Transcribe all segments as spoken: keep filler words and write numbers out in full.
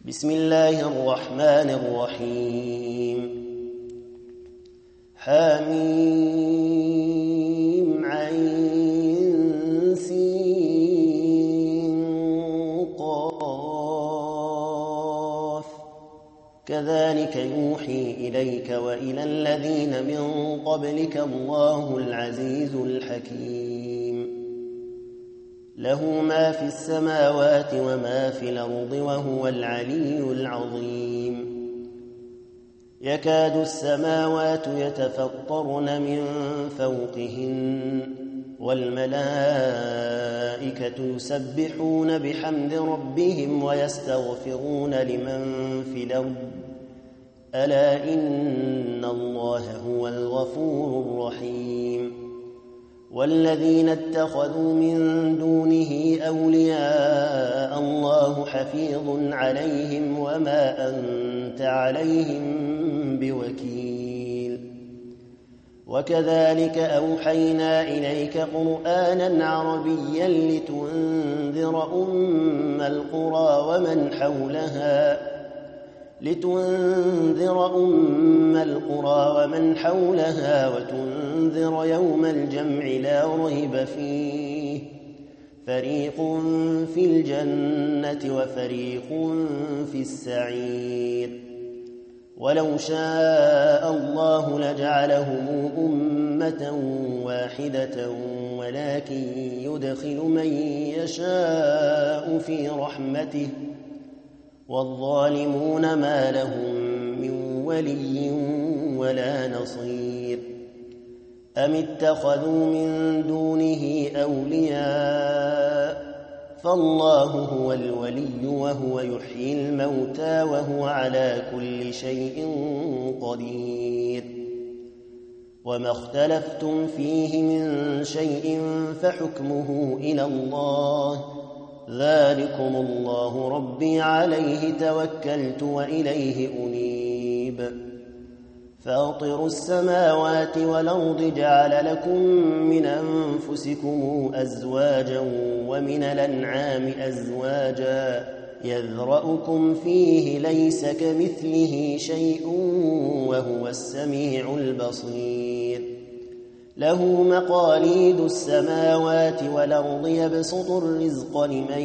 بسم الله الرحمن الرحيم. حميم عين سين قاف كذلك يوحي إليك وإلى الذين من قبلك الله العزيز الحكيم. له ما في السماوات وما في الأرض وهو العلي العظيم. يكاد السماوات يتفطرن من فوقهن والملائكة يسبحون بحمد ربهم ويستغفرون لمن في الأرض ألا إن الله هو الغفور الرحيم. والذين اتخذوا من دونه أولياء الله حفيظ عليهم وما أنت عليهم بوكيل. وكذلك أوحينا إليك قرآنا عربيا لتنذر أم القرى ومن حولها لتنذر أم القرى ومن حولها وتنذر يوم الجمع لا ريب فيه فريق في الجنة وفريق في السعير. ولو شاء الله لجعلهم أمة واحدة ولكن يدخل من يشاء في رحمته والظالمون ما لهم من ولي ولا نصير. أم اتخذوا من دونه أولياء فالله هو الولي وهو يحيي الموتى وهو على كل شيء قدير. وما اختلفتم فيه من شيء فحكمه إلى الله ذلكم الله ربي عليه توكلت وإليه أنيب. فاطر السماوات والأرض جعل لكم من أنفسكم أزواجا ومن الأنعام أزواجا يذرأكم فيه ليس كمثله شيء وهو السميع البصير. له مقاليد السماوات والأرض يبسط الرزق لمن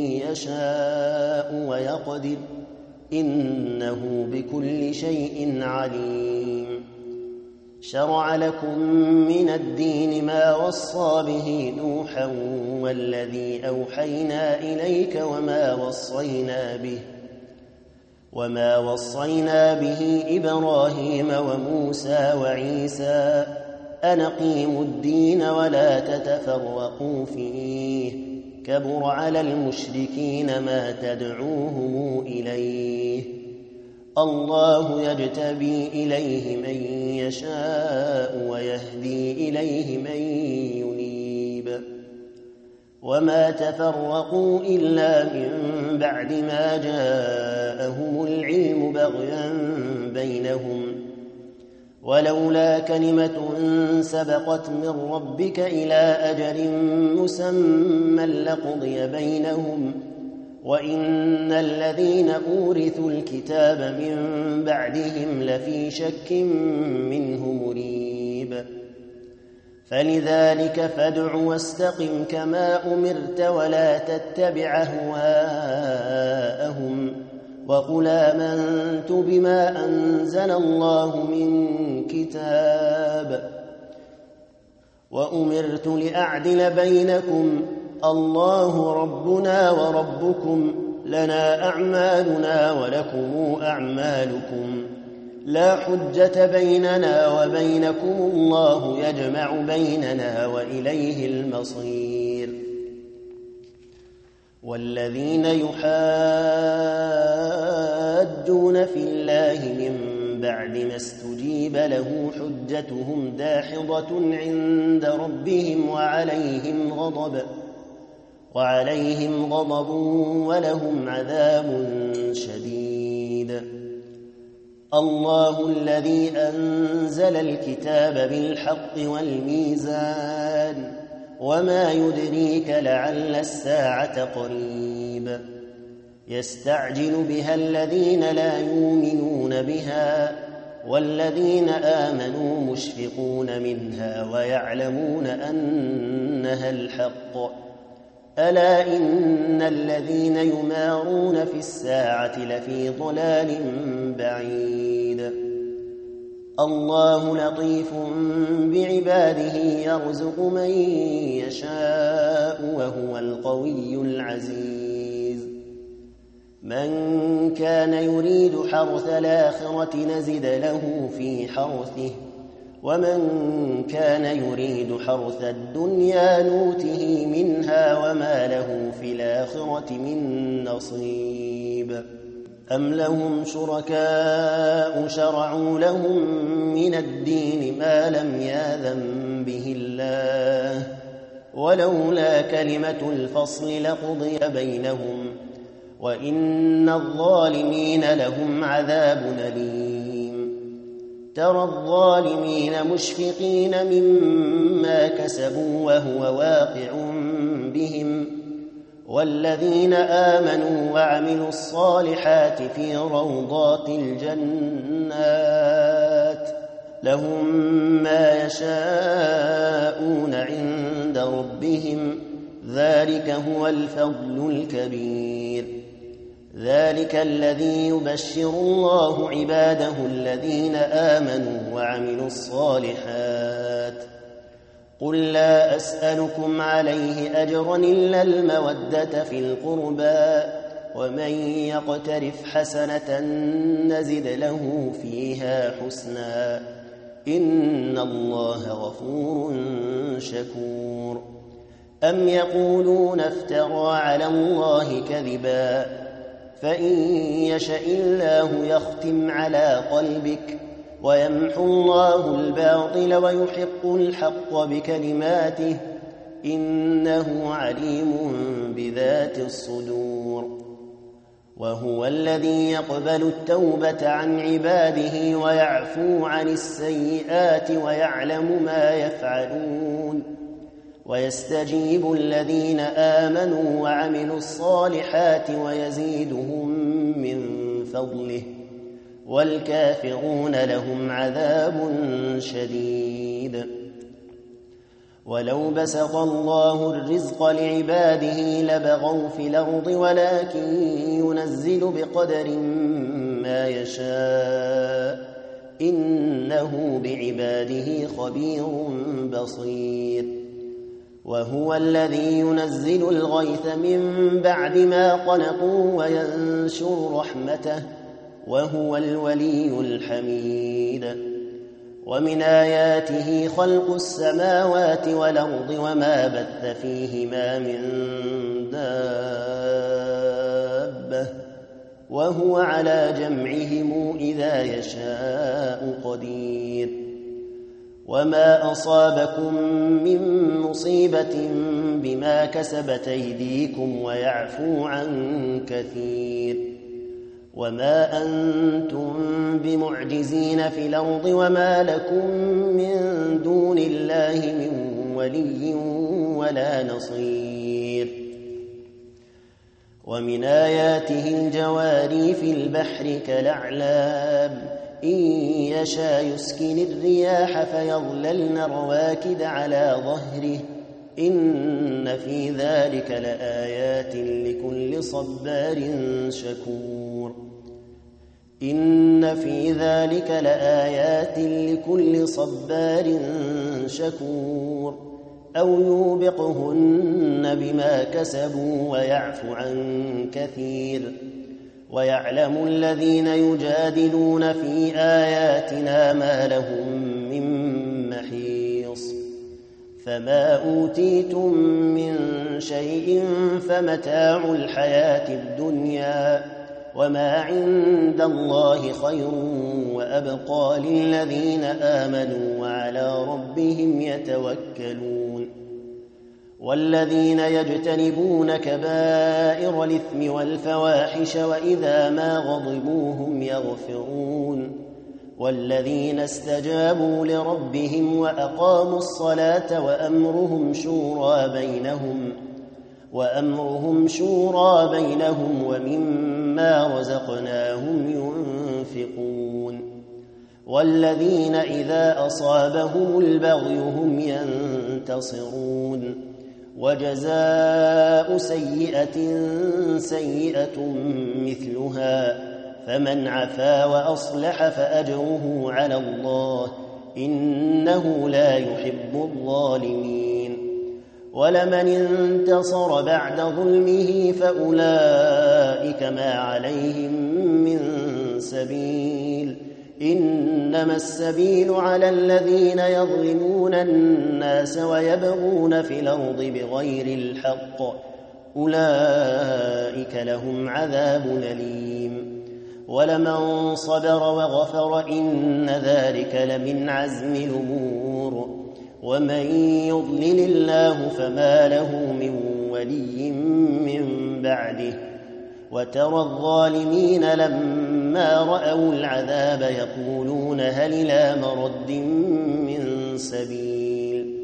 يشاء ويقدر إنه بكل شيء عليم. شرع لكم من الدين ما وصى به نوحا والذي أوحينا إليك وما وصينا به وما وصينا به إبراهيم وموسى وعيسى أن أقيموا الدين ولا تتفرقوا فيه كبر على المشركين ما تدعوهم إليه. الله يجتبي إليه من يشاء ويهدي إليه من ينيب. وما تفرقوا إلا من بعد ما جاءهم العلم بغيا بينهم ولولا كلمة سبقت من ربك إلى أجل مسمى لقضي بينهم وإن الذين أورثوا الكتاب من بعدهم لفي شك منه مريب. فلذلك فادع واستقم كما أمرت ولا تتبع أهواءهم وقل آمنت بما أنزل الله من كتاب وأمرت لأعدل بينكم الله ربنا وربكم لنا أعمالنا ولكم أعمالكم لا حجة بيننا وبينكم الله يجمع بيننا وإليه المصير. والذين يحاجون في الله من بعد ما استجيب له حجتهم داحضة عند ربهم وعليهم غضب وعليهم غضب ولهم عذاب شديد. الله الذي أنزل الكتاب بالحق والميزان وما يدريك لعل الساعة قريب يستعجل بها الذين لا يؤمنون بها والذين آمنوا مشفقون منها ويعلمون أنها الحق ألا إن الذين يمارون في الساعة لفي ضلال بعيد الله لطيف بعباده يرزق من يشاء وهو القوي العزيز من كان يريد حرث الآخرة نزد له في حرثه ومن كان يريد حرث الدنيا نوته منها وما له في الآخرة من نصيب أم لهم شركاء شرعوا لهم من الدين ما لم يأذن به الله ولولا كلمة الفصل لقضي بينهم وإن الظالمين لهم عذاب أليم ترى الظالمين مشفقين مما كسبوا وهو واقع بهم والذين آمنوا وعملوا الصالحات في روضات الجنات لهم ما يشاءون عند ربهم ذلك هو الفضل الكبير ذلك الذي يبشر الله عباده الذين آمنوا وعملوا الصالحات قل لا أسألكم عليه أجرا إلا المودة في القربى ومن يقترف حسنة نزد له فيها حسنا إن الله غفور شكور أم يقولون افترى على الله كذبا فإن يشأ الله يختم على قلبك ويمحو الله الباطل ويحق الحق بكلماته إنه عليم بذات الصدور وهو الذي يقبل التوبة عن عباده ويعفو عن السيئات ويعلم ما يفعلون ويستجيب الذين آمنوا وعملوا الصالحات ويزيدهم من فضله والكافرون لهم عذاب شديد ولو بسط الله الرزق لعباده لبغوا في الأرض ولكن ينزل بقدر ما يشاء إنه بعباده خبير بصير وهو الذي ينزل الغيث من بعد ما قنطوا وينشر رحمته وهو الولي الحميد ومن آياته خلق السماوات والأرض وما بث فيهما من دابة وهو على جمعهم إذا يشاء قدير وما أصابكم من مصيبة بما كسبت أيديكم ويعفو عن كثير وما أنتم بمعجزين في الأرض وما لكم من دون الله من ولي ولا نصير ومن آياته الجواري في البحر كالأعلام إن يشاء يسكن الرياح فيظللن رواكد على ظهره إن في ذلك لآيات لكل صبار شكور إن في ذلك لآيات لكل صبار شكور أو يوبقهن بما كسبوا ويعفو عن كثير ويعلم الذين يجادلون في آياتنا ما لهم من محيص فما أوتيتم من شيء فمتاع الحياة الدنيا وما عند الله خير وأبقى للذين آمنوا وعلى ربهم يتوكلون والذين يجتنبون كبائر الإثم والفواحش وإذا ما غضبوا هم يغفرون والذين استجابوا لربهم وأقاموا الصلاة وأمرهم شورى بينهم وأمرهم شورى بينهم ومما رزقناهم ينفقون والذين إذا أصابهم البغي هم ينتصرون وجزاء سيئة سيئة مثلها فمن عفا وأصلح فأجره على الله إنه لا يحب الظالمين ولمن انتصر بعد ظلمه فأولئك ما عليهم من سبيل إنما السبيل على الذين يظلمون الناس ويبغون في الأرض بغير الحق أولئك لهم عذاب أليم ولمن صبر وغفر إن ذلك لمن عزم الأمور ومن يضلل الله فما له من ولي من بعده وترى الظالمين لما رأوا العذاب يقولون هل إلى مرد من سبيل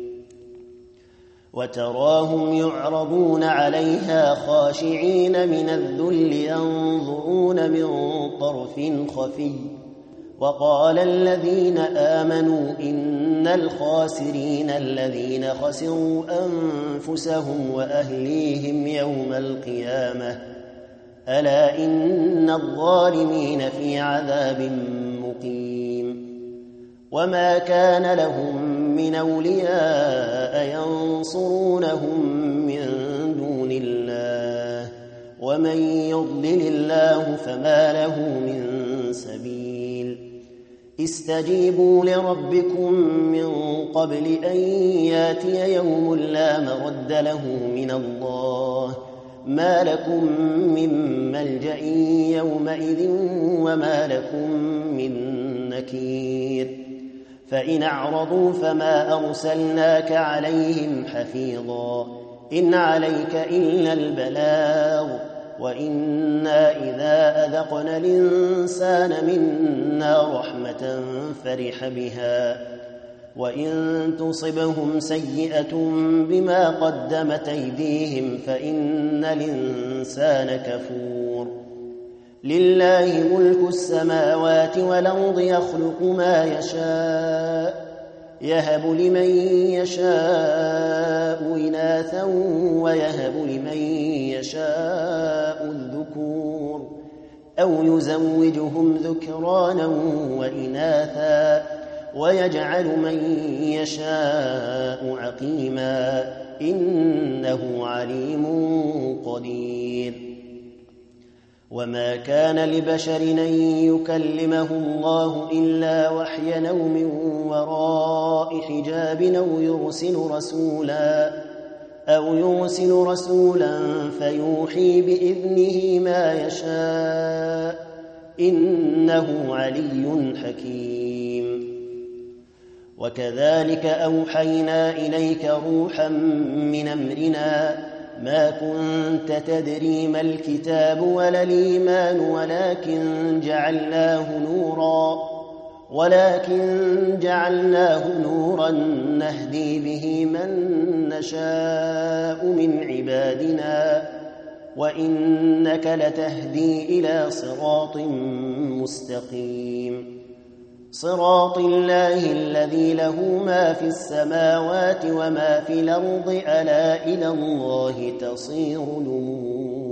وتراهم يعرضون عليها خاشعين من الذل ينظرون من طرف خفي وقال الذين آمنوا إن الخاسرين الذين خسروا أنفسهم وأهليهم يوم القيامة ألا إن الظالمين في عذاب مقيم وما كان لهم من أولياء ينصرونهم من دون الله ومن يضلل الله فما له من سبيل استجيبوا لربكم من قبل أن ياتي يوم لا مرد له من الله ما لكم من ملجأ يومئذ وما لكم من نكير فإن أعرضوا فما أرسلناك عليهم حفيظا إن عليك إلا البلاغ وإنا إذا أذقنا الإنسان منا رحمة فرح بها وإن تصبهم سيئة بما قدمت أيديهم فإن الإنسان كفور لله ملك السماوات والأرض يخلق ما يشاء يهب لمن يشاء إناثا ويهب لمن يشاء الذكور أو يزوجهم ذكرانا وإناثا ويجعل من يشاء عقيما إنه عليم قدير وما كان لبشر أن يكلمه الله إلا وحيا أو من وراء حجاب أو يرسل رسولا أو يرسل رسولا فيوحي بإذنه ما يشاء إنه علي حكيم وكذلك أوحينا إليك روحا من أمرنا ما كنت تدري ما الكتاب ولا الإيمان ولكن جعلناه نورا ولكن جعلناه نورا نهدي به من نشاء من عبادنا وإنك لتهدي إلى صراط مستقيم صراط الله الذي له ما في السماوات وما في الأرض ألا إلى الله تصير الأمور